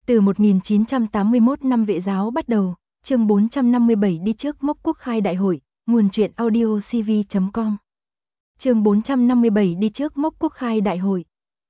Từ 1981 năm Vệ giáo bắt đầu, chương 457 đi trước mốc quốc khai đại hội, nguồn truyện audio cv.com. Chương 457 đi trước mốc quốc khai đại hội.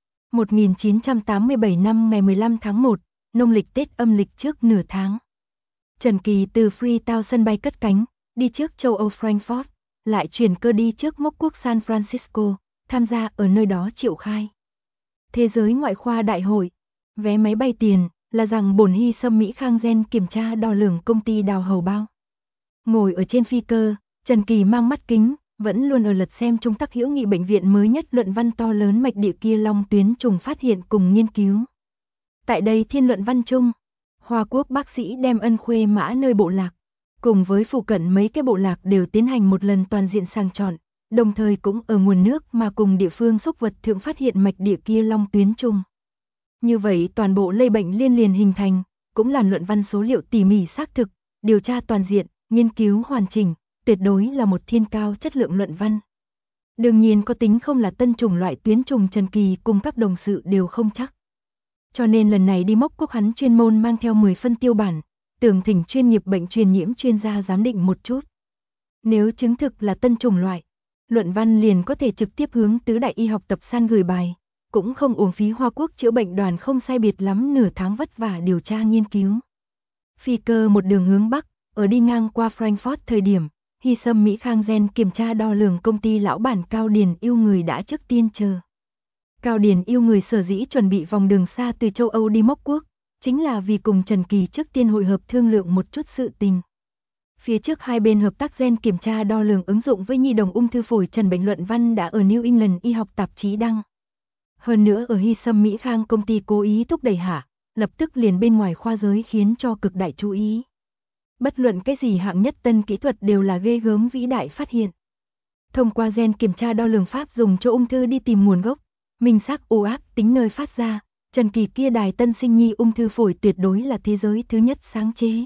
1987 năm ngày 15 tháng 1, nông lịch Tết âm lịch trước nửa tháng. Trần Kỳ từ Freetown sân bay cất cánh, đi trước châu Âu Frankfurt, lại chuyển cơ đi trước mốc quốc San Francisco, tham gia ở nơi đó triệu khai Thế giới ngoại khoa đại hội. Vé máy bay tiền là rằng bổn Hy Sâm Mỹ Khang Gen kiểm tra đo lường công ty đào hầu bao. Ngồi ở trên phi cơ, Trần Kỳ mang mắt kính, vẫn luôn ở lật xem Trung Tắc Hữu Nghị bệnh viện mới nhất luận văn to lớn mạch địa kia long tuyến trùng phát hiện cùng nghiên cứu. Tại đây thiên luận văn chung, Hoa Quốc bác sĩ đem Ân Khuê Mã nơi bộ lạc, cùng với phụ cận mấy cái bộ lạc đều tiến hành một lần toàn diện sàng chọn, đồng thời cũng ở nguồn nước mà cùng địa phương xúc vật thượng phát hiện mạch địa kia long tuyến chung. Như vậy toàn bộ lây bệnh liên liền hình thành, cũng là luận văn số liệu tỉ mỉ xác thực, điều tra toàn diện, nghiên cứu hoàn chỉnh, tuyệt đối là một thiên cao chất lượng luận văn. Đương nhiên có tính không là tân chủng loại tuyến trùng Trần Kỳ cùng các đồng sự đều không chắc. Cho nên lần này đi mốc quốc hắn chuyên môn mang theo 10 phân tiêu bản, tưởng thỉnh chuyên nghiệp bệnh truyền nhiễm chuyên gia giám định một chút. Nếu chứng thực là tân chủng loại, luận văn liền có thể trực tiếp hướng tứ đại y học tập san gửi bài, cũng không uổng phí Hoa Quốc chữa bệnh đoàn không sai biệt lắm nửa tháng vất vả điều tra nghiên cứu. Phi cơ một đường hướng Bắc, ở đi ngang qua Frankfurt thời điểm, Hy Sâm Mỹ Khang Gen kiểm tra đo lường công ty lão bản Cao Điền yêu người đã trước tiên chờ. Cao Điền yêu người sở dĩ chuẩn bị vòng đường xa từ châu Âu đi mốc quốc, chính là vì cùng Trần Kỳ trước tiên hội hợp thương lượng một chút sự tình. Phía trước hai bên hợp tác gen kiểm tra đo lường ứng dụng với nhi đồng ung thư phổi trần bệnh luận văn đã ở New England y học tạp chí đăng. Hơn nữa ở Hy Sâm Mỹ Khang công ty cố ý thúc đẩy hạ, lập tức liền bên ngoài khoa giới khiến cho cực đại chú ý. Bất luận cái gì hạng nhất tân kỹ thuật đều là ghê gớm vĩ đại phát hiện. Thông qua gen kiểm tra đo lường pháp dùng cho ung thư đi tìm nguồn gốc, minh xác u ác tính nơi phát ra, Trần Kỳ kia đài tân sinh nhi ung thư phổi tuyệt đối là thế giới thứ nhất sáng chế.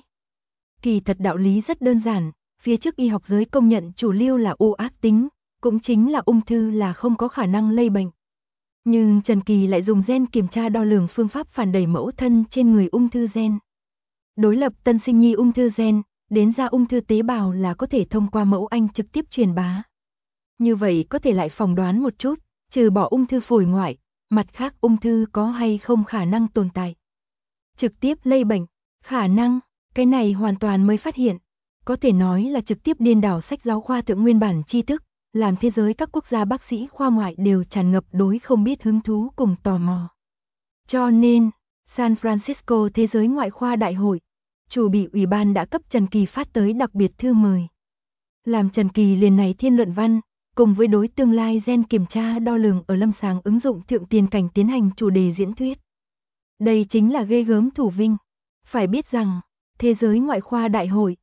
Kỳ thật đạo lý rất đơn giản, phía trước y học giới công nhận chủ lưu là u ác tính, cũng chính là ung thư là không có khả năng lây bệnh. Nhưng Trần Kỳ lại dùng gen kiểm tra đo lường phương pháp phản đẩy mẫu thân trên người ung thư gen. Đối lập tân sinh nhi ung thư gen, đến ra ung thư tế bào là có thể thông qua mẫu anh trực tiếp truyền bá. Như vậy có thể lại phỏng đoán một chút, trừ bỏ ung thư phổi ngoại, mặt khác ung thư có hay không khả năng tồn tại. Trực tiếp lây bệnh, khả năng, cái này hoàn toàn mới phát hiện, có thể nói là trực tiếp điên đảo sách giáo khoa thượng nguyên bản tri thức, làm thế giới các quốc gia bác sĩ khoa ngoại đều tràn ngập đối không biết hứng thú cùng tò mò. Cho nên, San Francisco Thế giới ngoại khoa đại hội, chủ bị ủy ban đã cấp Trần Kỳ phát tới đặc biệt thư mời. Làm Trần Kỳ liền này thiên luận văn, cùng với đối tương lai gen kiểm tra đo lường ở lâm sàng ứng dụng thượng tiền cảnh tiến hành chủ đề diễn thuyết. Đây chính là ghê gớm thủ vinh. Phải biết rằng, Thế giới ngoại khoa đại hội,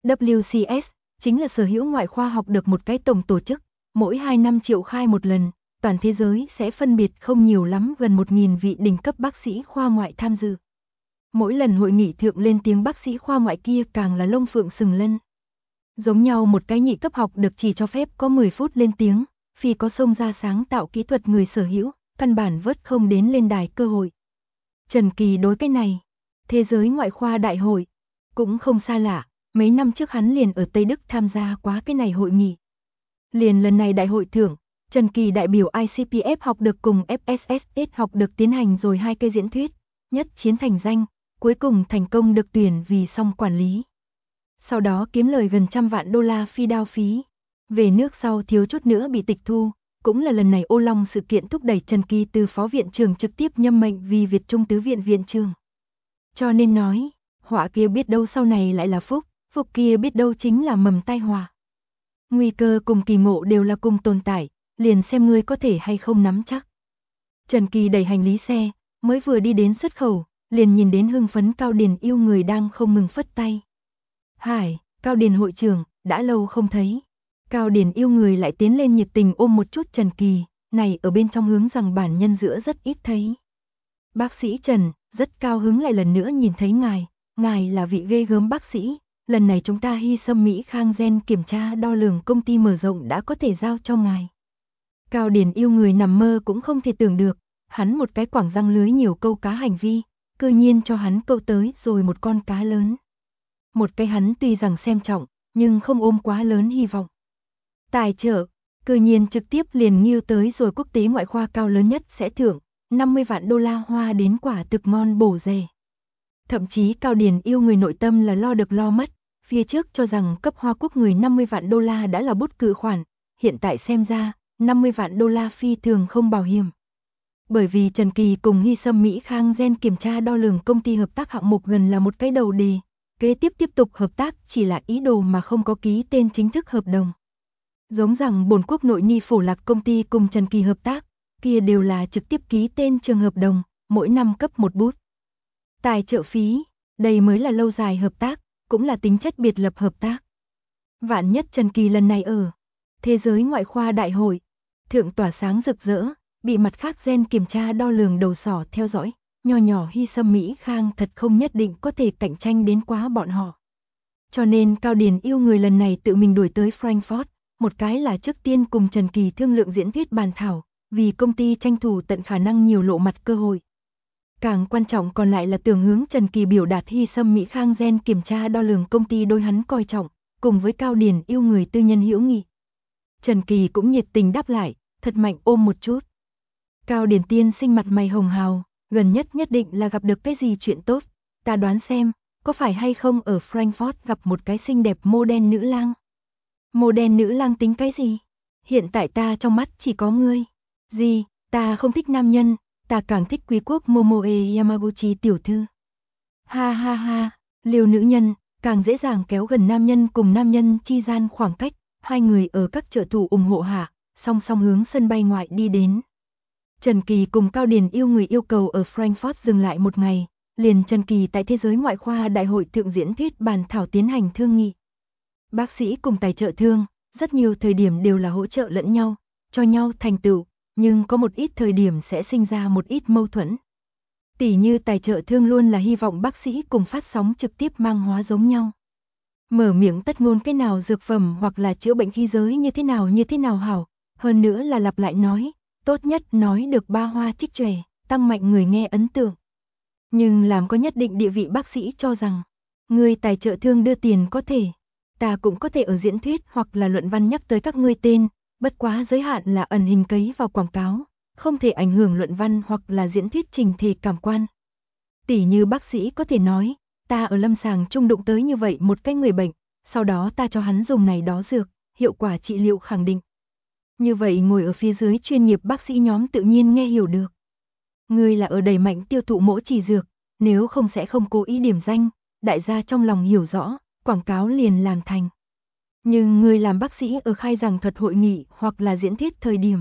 WCS, chính là sở hữu ngoại khoa học được một cái tổng tổ chức, mỗi 2 năm triệu khai một lần, toàn thế giới sẽ phân biệt không nhiều lắm gần 1.000 vị đỉnh cấp bác sĩ khoa ngoại tham dự. Mỗi lần hội nghị thượng lên tiếng bác sĩ khoa ngoại kia càng là lông phượng sừng lân. Giống nhau một cái nhị cấp học được chỉ cho phép có 10 phút lên tiếng, vì có xông ra sáng tạo kỹ thuật người sở hữu, căn bản vớt không đến lên đài cơ hội. Trần Kỳ đối cái này, Thế giới ngoại khoa đại hội, cũng không xa lạ, mấy năm trước hắn liền ở Tây Đức tham gia quá cái này hội nghị. Liền lần này đại hội thưởng, Trần Kỳ đại biểu ICPF học được cùng FSSS học được tiến hành rồi 2 cây diễn thuyết, nhất chiến thành danh, cuối cùng thành công được tuyển vì song quản lý. Sau đó kiếm lời gần $100 vạn phi đao phí. Về nước sau thiếu chút nữa bị tịch thu, cũng là lần này ô long sự kiện thúc đẩy Trần Kỳ từ phó viện trưởng trực tiếp nhâm mệnh vì Việt Trung tứ viện viện trưởng. Cho nên nói, họa kia biết đâu sau này lại là phúc, phúc kia biết đâu chính là mầm tai họa. Nguy cơ cùng kỳ ngộ đều là cùng tồn tại, liền xem ngươi có thể hay không nắm chắc. Trần Kỳ đẩy hành lý xe, mới vừa đi đến xuất khẩu, liền nhìn đến hưng phấn Cao Điền yêu người đang không ngừng phất tay. Hải, Cao Điền hội trưởng, đã lâu không thấy. Cao Điền yêu người lại tiến lên nhiệt tình ôm một chút Trần Kỳ, này ở bên trong hướng rằng bản nhân giữa rất ít thấy. Bác sĩ Trần, rất cao hứng lại lần nữa nhìn thấy ngài là vị ghê gớm bác sĩ, lần này chúng ta Hy Sâm Mỹ Khang Gen kiểm tra đo lường công ty mở rộng đã có thể giao cho ngài. Cao Điền yêu người nằm mơ cũng không thể tưởng được, hắn một cái quảng răng lưới nhiều câu cá hành vi, cư nhiên cho hắn câu tới rồi một con cá lớn. Một cái hắn tuy rằng xem trọng, nhưng không ôm quá lớn hy vọng. Tài trợ, cư nhiên trực tiếp liền nghiêu tới rồi quốc tế ngoại khoa cao lớn nhất sẽ thưởng 50 vạn đô la hoa đến quả thực ngon bổ rẻ. Thậm chí Cao Điền yêu người nội tâm là lo được lo mất, phía trước cho rằng cấp Hoa Quốc người 50 vạn đô la đã là bút cự khoản, hiện tại xem ra, 50 vạn đô la phi thường không bảo hiểm. Bởi vì Trần Kỳ cùng Hy Sâm Mỹ Khang Gen kiểm tra đo lường công ty hợp tác hạng mục gần là một cái đầu đề, kế tiếp tục hợp tác chỉ là ý đồ mà không có ký tên chính thức hợp đồng. Giống rằng bổn quốc nội Ni Phổ Lạc công ty cùng Trần Kỳ hợp tác, kia đều là trực tiếp ký tên trường hợp đồng, mỗi năm cấp một bút. Tài trợ phí, đây mới là lâu dài hợp tác, cũng là tính chất biệt lập hợp tác. Vạn nhất Trần Kỳ lần này ở Thế giới ngoại khoa đại hội, thượng tỏa sáng rực rỡ, bị mặt khác gen kiểm tra đo lường đầu sỏ theo dõi, nho nhỏ Hy Sâm Mỹ Khang thật không nhất định có thể cạnh tranh đến quá bọn họ. Cho nên Cao Điền yêu người lần này tự mình đuổi tới Frankfurt, một cái là trước tiên cùng Trần Kỳ thương lượng diễn thuyết bàn thảo, vì công ty tranh thủ tận khả năng nhiều lộ mặt cơ hội. Càng quan trọng còn lại là tưởng hướng Trần Kỳ biểu đạt Hy Sâm Mỹ Khang gen kiểm tra đo lường công ty đối hắn coi trọng, cùng với Cao Điền yêu người tư nhân hữu nghị. Trần Kỳ cũng nhiệt tình đáp lại, thật mạnh ôm một chút. Cao Điền tiên sinh mặt mày hồng hào, gần nhất định là gặp được cái gì chuyện tốt, ta đoán xem, có phải hay không ở Frankfurt gặp một cái xinh đẹp mô đen nữ lang. Mô đen nữ lang tính cái gì? Hiện tại ta trong mắt chỉ có ngươi. Gì, ta không thích nam nhân, ta càng thích quý quốc Momoe Yamaguchi tiểu thư. Ha ha ha, liều nữ nhân, càng dễ dàng kéo gần nam nhân cùng nam nhân chi gian khoảng cách, hai người ở các trợ thủ ủng hộ hạ, song song hướng sân bay ngoại đi đến. Trần Kỳ cùng Cao Điền yêu người yêu cầu ở Frankfurt dừng lại một ngày, liền Trần Kỳ tại Thế giới ngoại khoa đại hội thượng diễn thuyết bàn thảo tiến hành thương nghị. Bác sĩ cùng tài trợ thương, rất nhiều thời điểm đều là hỗ trợ lẫn nhau, cho nhau thành tựu, nhưng có một ít thời điểm sẽ sinh ra một ít mâu thuẫn. Tỉ như tài trợ thương luôn là hy vọng bác sĩ cùng phát sóng trực tiếp mang hóa giống nhau. Mở miệng tất ngôn cái nào dược phẩm hoặc là chữa bệnh khí giới như thế nào hảo, hơn nữa là lặp lại nói, tốt nhất nói được ba hoa trích chòe, tăng mạnh người nghe ấn tượng. Nhưng làm có nhất định địa vị bác sĩ cho rằng, người tài trợ thương đưa tiền có thể, ta cũng có thể ở diễn thuyết hoặc là luận văn nhắc tới các ngươi tên, bất quá giới hạn là ẩn hình cấy vào quảng cáo, không thể ảnh hưởng luận văn hoặc là diễn thuyết trình thể cảm quan. Tỉ như bác sĩ có thể nói, ta ở lâm sàng trung đụng tới như vậy một cái người bệnh, sau đó ta cho hắn dùng này đó dược, hiệu quả trị liệu khẳng định. Như vậy ngồi ở phía dưới chuyên nghiệp bác sĩ nhóm tự nhiên nghe hiểu được. Người là ở đẩy mạnh tiêu thụ mỗi chỉ dược, nếu không sẽ không cố ý điểm danh, đại gia trong lòng hiểu rõ, quảng cáo liền làm thành. Nhưng người làm bác sĩ ở khai giảng thuật hội nghị hoặc là diễn thuyết thời điểm.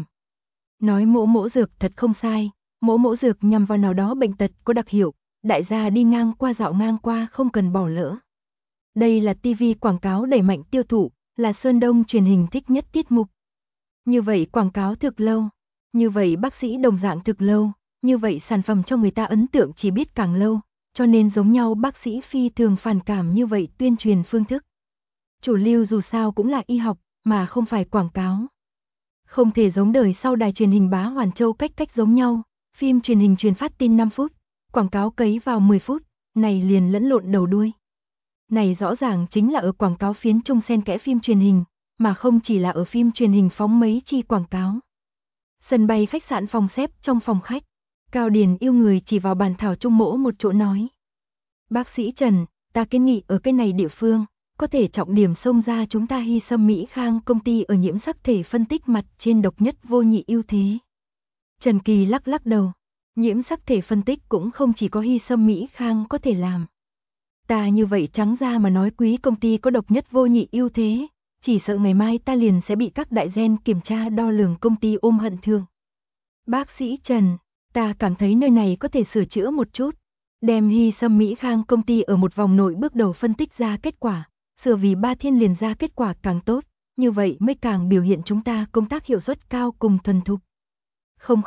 Nói mỗ dược thật không sai, mỗ dược nhằm vào nào đó bệnh tật có đặc hiệu, đại gia đi ngang qua dạo ngang qua không cần bỏ lỡ. Đây là TV quảng cáo đẩy mạnh tiêu thụ, là Sơn Đông truyền hình thích nhất tiết mục. Như vậy quảng cáo thực lâu, như vậy bác sĩ đồng dạng thực lâu, như vậy sản phẩm cho người ta ấn tượng chỉ biết càng lâu, cho nên giống nhau bác sĩ phi thường phản cảm như vậy tuyên truyền phương thức. Chủ lưu dù sao cũng là y học, mà không phải quảng cáo. Không thể giống đời sau đài truyền hình Bá Hoàn Châu cách giống nhau, phim truyền hình truyền phát tin 5 phút, quảng cáo cấy vào 10 phút, này liền lẫn lộn đầu đuôi. Này rõ ràng chính là ở quảng cáo phiến trung xen kẽ phim truyền hình, mà không chỉ là ở phim truyền hình phóng mấy chi quảng cáo. Sân bay khách sạn phòng xếp trong phòng khách, Cao Điền yêu người chỉ vào bàn thảo trung mỗ một chỗ nói. Bác sĩ Trần, ta kiến nghị ở cái này địa phương, có thể trọng điểm xông ra chúng ta Hy Sâm Mỹ Khang công ty ở nhiễm sắc thể phân tích mặt trên độc nhất vô nhị ưu thế. Trần Kỳ lắc đầu, nhiễm sắc thể phân tích cũng không chỉ có Hy Sâm Mỹ Khang có thể làm. Ta như vậy trắng ra mà nói quý công ty có độc nhất vô nhị ưu thế, chỉ sợ ngày mai ta liền sẽ bị các đại gen kiểm tra đo lường công ty ôm hận thương. Bác sĩ Trần, ta cảm thấy nơi này có thể sửa chữa một chút, đem Hy Sâm Mỹ Khang công ty ở một vòng nội bước đầu phân tích ra kết quả, sửa vì 3 thiên liền ra kết quả càng tốt, như vậy mới càng biểu hiện chúng ta công tác hiệu suất cao cùng thuần thục. Không,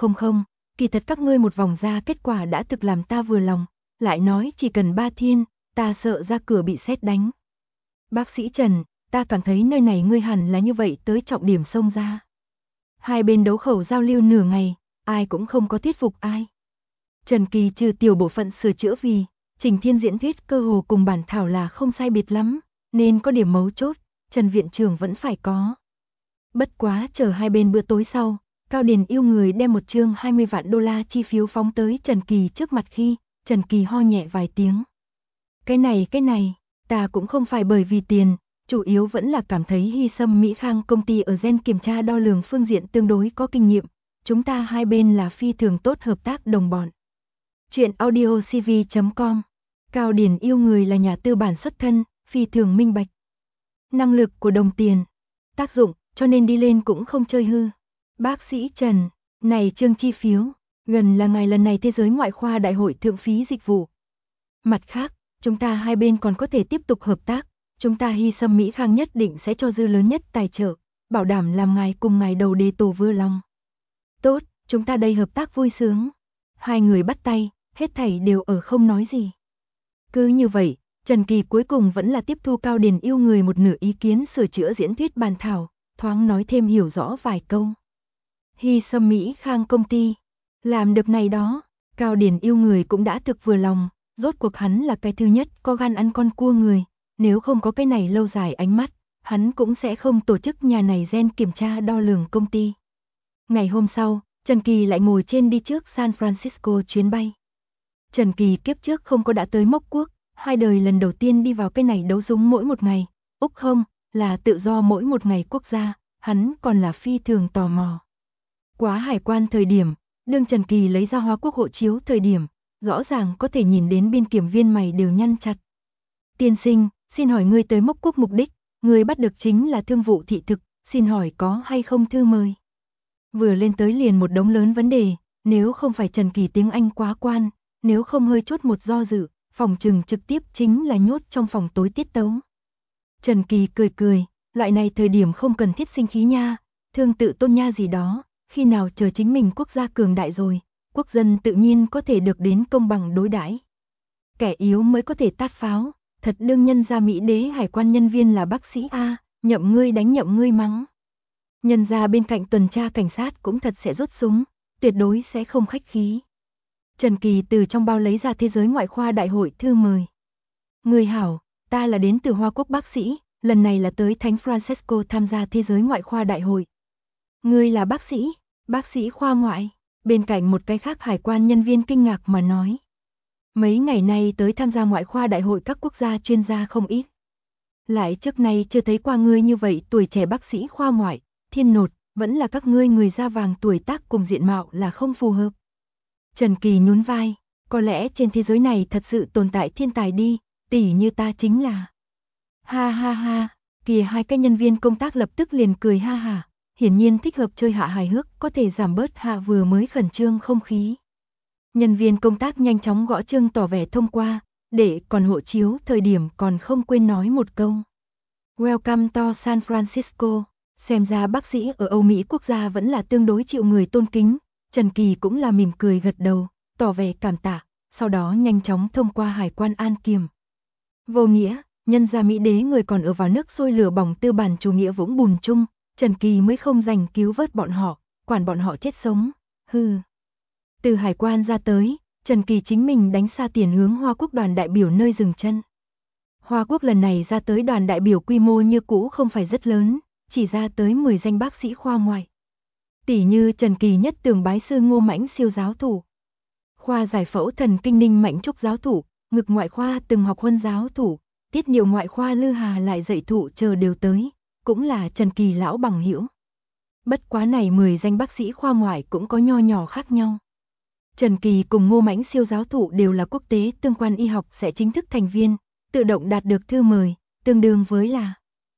kỳ thật các ngươi một vòng ra kết quả đã thực làm ta vừa lòng, lại nói chỉ cần 3 thiên, ta sợ ra cửa bị sét đánh. Bác sĩ Trần, ta cảm thấy nơi này ngươi hẳn là như vậy tới trọng điểm xông ra. Hai bên đấu khẩu giao lưu nửa ngày, ai cũng không có thuyết phục ai. Trần Kỳ trừ tiểu bộ phận sửa chữa vì Trình Thiên diễn thuyết cơ hồ cùng bản thảo là không sai biệt lắm, nên có điểm mấu chốt, Trần viện trưởng vẫn phải có. Bất quá chờ hai bên bữa tối sau, Cao Điền yêu người đem một chương 20 vạn đô la chi phiếu phóng tới Trần Kỳ trước mặt khi Trần Kỳ ho nhẹ vài tiếng. Cái này, ta cũng không phải bởi vì tiền, chủ yếu vẫn là cảm thấy Hy Sâm Mỹ Khang công ty ở gen kiểm tra đo lường phương diện tương đối có kinh nghiệm, chúng ta hai bên là phi thường tốt hợp tác đồng bọn. Chuyện audiocv.com. Cao Điền yêu người là nhà tư bản xuất thân, phi thường minh bạch. Năng lực của đồng tiền, tác dụng, cho nên đi lên cũng không chơi hư. Bác sĩ Trần, này chương chi phiếu, gần là ngài lần này thế giới ngoại khoa đại hội thượng phí dịch vụ. Mặt khác, chúng ta hai bên còn có thể tiếp tục hợp tác, chúng ta Hy Sâm Mỹ Khang nhất định sẽ cho dư lớn nhất tài trợ, bảo đảm làm ngài cùng ngài đầu đề tổ vừa lòng. Tốt, chúng ta đây hợp tác vui sướng. Hai người bắt tay, hết thảy đều ở không nói gì. Cứ như vậy, Trần Kỳ cuối cùng vẫn là tiếp thu Cao Điền yêu người một nửa ý kiến sửa chữa diễn thuyết bàn thảo, thoáng nói thêm hiểu rõ vài câu. Hy Sâm Mỹ Khang công ty, làm được này đó, Cao Điền yêu người cũng đã thực vừa lòng, rốt cuộc hắn là cái thứ nhất có gan ăn con cua người, nếu không có cái này lâu dài ánh mắt, hắn cũng sẽ không tổ chức nhà này gen kiểm tra đo lường công ty. Ngày hôm sau, Trần Kỳ lại ngồi trên đi trước San Francisco chuyến bay. Trần Kỳ kiếp trước không có đã tới Mốc Quốc, hai đời lần đầu tiên đi vào cái này đấu súng mỗi một ngày, Úc không, là tự do mỗi một ngày quốc gia, hắn còn là phi thường tò mò. Quá hải quan thời điểm, đương Trần Kỳ lấy ra Hoa Quốc hộ chiếu thời điểm, rõ ràng có thể nhìn đến biên kiểm viên mày đều nhăn chặt. Tiên sinh, xin hỏi ngươi tới Mốc Quốc mục đích, ngươi bắt được chính là thương vụ thị thực, xin hỏi có hay không thư mời. Vừa lên tới liền một đống lớn vấn đề, nếu không phải Trần Kỳ tiếng Anh quá quan, nếu không hơi chút một do dự, phòng trừng trực tiếp chính là nhốt trong phòng tối tiết tấu. Trần Kỳ cười cười, loại này thời điểm không cần thiết sinh khí nha, thương tự tôn nha gì đó, khi nào chờ chính mình quốc gia cường đại rồi, quốc dân tự nhiên có thể được đến công bằng đối đãi. Kẻ yếu mới có thể tát pháo, thật đương nhân gia Mỹ đế hải quan nhân viên là bác sĩ A, nhậm ngươi đánh nhậm ngươi mắng. Nhân gia bên cạnh tuần tra cảnh sát cũng thật sẽ rút súng, tuyệt đối sẽ không khách khí. Trần Kỳ từ trong bao lấy ra thế giới ngoại khoa đại hội thư mời. Người hảo, ta là đến từ Hoa Quốc bác sĩ, lần này là tới Thánh Francisco tham gia thế giới ngoại khoa đại hội. Ngươi là bác sĩ khoa ngoại, bên cạnh một cái khác hải quan nhân viên kinh ngạc mà nói. Mấy ngày nay tới tham gia ngoại khoa đại hội các quốc gia chuyên gia không ít. Lại trước nay chưa thấy qua ngươi như vậy tuổi trẻ bác sĩ khoa ngoại, thiên nột, vẫn là các ngươi người da vàng tuổi tác cùng diện mạo là không phù hợp. Trần Kỳ nhún vai, có lẽ trên thế giới này thật sự tồn tại thiên tài đi, tỷ như ta chính là. Ha ha ha, kìa hai cái nhân viên công tác lập tức liền cười ha hả, hiển nhiên thích hợp chơi hạ hài hước, có thể giảm bớt hạ vừa mới khẩn trương không khí. Nhân viên công tác nhanh chóng gõ chương tỏ vẻ thông qua, để còn hộ chiếu thời điểm còn không quên nói một câu. Welcome to San Francisco, xem ra bác sĩ ở Âu Mỹ quốc gia vẫn là tương đối chịu người tôn kính. Trần Kỳ cũng là mỉm cười gật đầu, tỏ vẻ cảm tạ, sau đó nhanh chóng thông qua hải quan an kiểm. Vô nghĩa, nhân gia Mỹ đế người còn ở vào nước sôi lửa bỏng tư bản chủ nghĩa vũng bùn chung, Trần Kỳ mới không dành cứu vớt bọn họ, quản bọn họ chết sống, hừ. Từ hải quan ra tới, Trần Kỳ chính mình đánh xa tiền hướng Hoa Quốc đoàn đại biểu nơi dừng chân. Hoa Quốc lần này ra tới đoàn đại biểu quy mô như cũ không phải rất lớn, chỉ ra tới 10 danh bác sĩ khoa ngoại. Tỷ như Trần Kỳ nhất tường bái sư Ngô Mãnh siêu giáo thủ, khoa giải phẫu thần kinh Ninh Mạnh Trúc giáo thủ, ngực ngoại khoa từng học Huân giáo thủ, tiết niệu ngoại khoa Lư Hà lại dạy thụ chờ đều tới, cũng là Trần Kỳ lão bằng hữu. Bất quá này 10 danh bác sĩ khoa ngoại cũng có nho nhỏ khác nhau. Trần Kỳ cùng Ngô Mãnh siêu giáo thủ đều là quốc tế tương quan y học sẽ chính thức thành viên, tự động đạt được thư mời, tương đương với là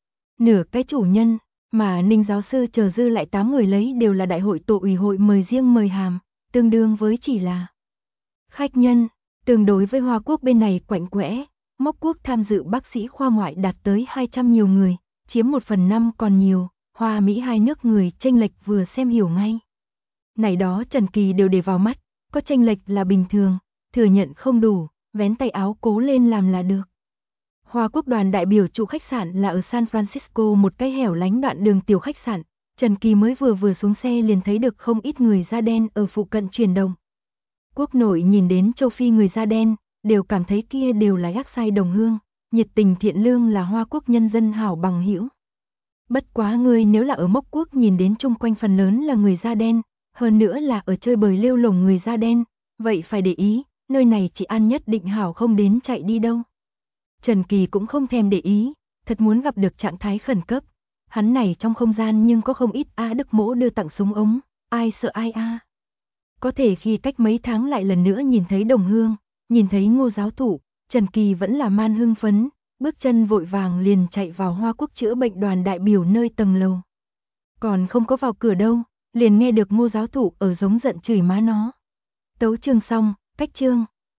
nửa cái chủ nhân. Mà Ninh giáo sư chờ dư lại 8 người lấy đều là đại hội tổ ủy hội mời riêng mời hàm, tương đương với chỉ là khách nhân. Tương đối với Hoa Quốc bên này quạnh quẽ, Mốc Quốc tham dự bác sĩ khoa ngoại đạt tới 200 nhiều người, chiếm 1/5 còn nhiều, Hoa Mỹ hai nước người chênh lệch vừa xem hiểu ngay. Này đó Trần Kỳ đều để vào mắt, có chênh lệch là bình thường, thừa nhận không đủ, vén tay áo cố lên làm là được. Hoa Quốc đoàn đại biểu trụ khách sạn là ở San Francisco một cái hẻo lánh đoạn đường tiểu khách sạn, Trần Kỳ mới vừa xuống xe liền thấy được không ít người da đen ở phụ cận chuyển động. Quốc nội nhìn đến châu Phi người da đen, đều cảm thấy kia đều là ác sai đồng hương, nhiệt tình thiện lương là Hoa Quốc nhân dân hảo bằng hữu. Bất quá ngươi nếu là ở Mốc Quốc nhìn đến chung quanh phần lớn là người da đen, hơn nữa là ở chơi bời lêu lổng người da đen, vậy phải để ý, nơi này chị An nhất định hảo không đến chạy đi đâu. Trần Kỳ cũng không thèm để ý, thật muốn gặp được trạng thái khẩn cấp. Hắn này trong không gian nhưng có không ít A Đức Mỗ đưa tặng súng ống, ai sợ ai a. Có thể khi cách mấy tháng lại lần nữa nhìn thấy đồng hương, nhìn thấy Ngô giáo thụ, Trần Kỳ vẫn là man hưng phấn, bước chân vội vàng liền chạy vào Hoa Quốc chữa bệnh đoàn đại biểu nơi tầng lầu. Còn không có vào cửa đâu, liền nghe được Ngô giáo thụ ở giống giận chửi má nó. Tấu chương xong, cách chương.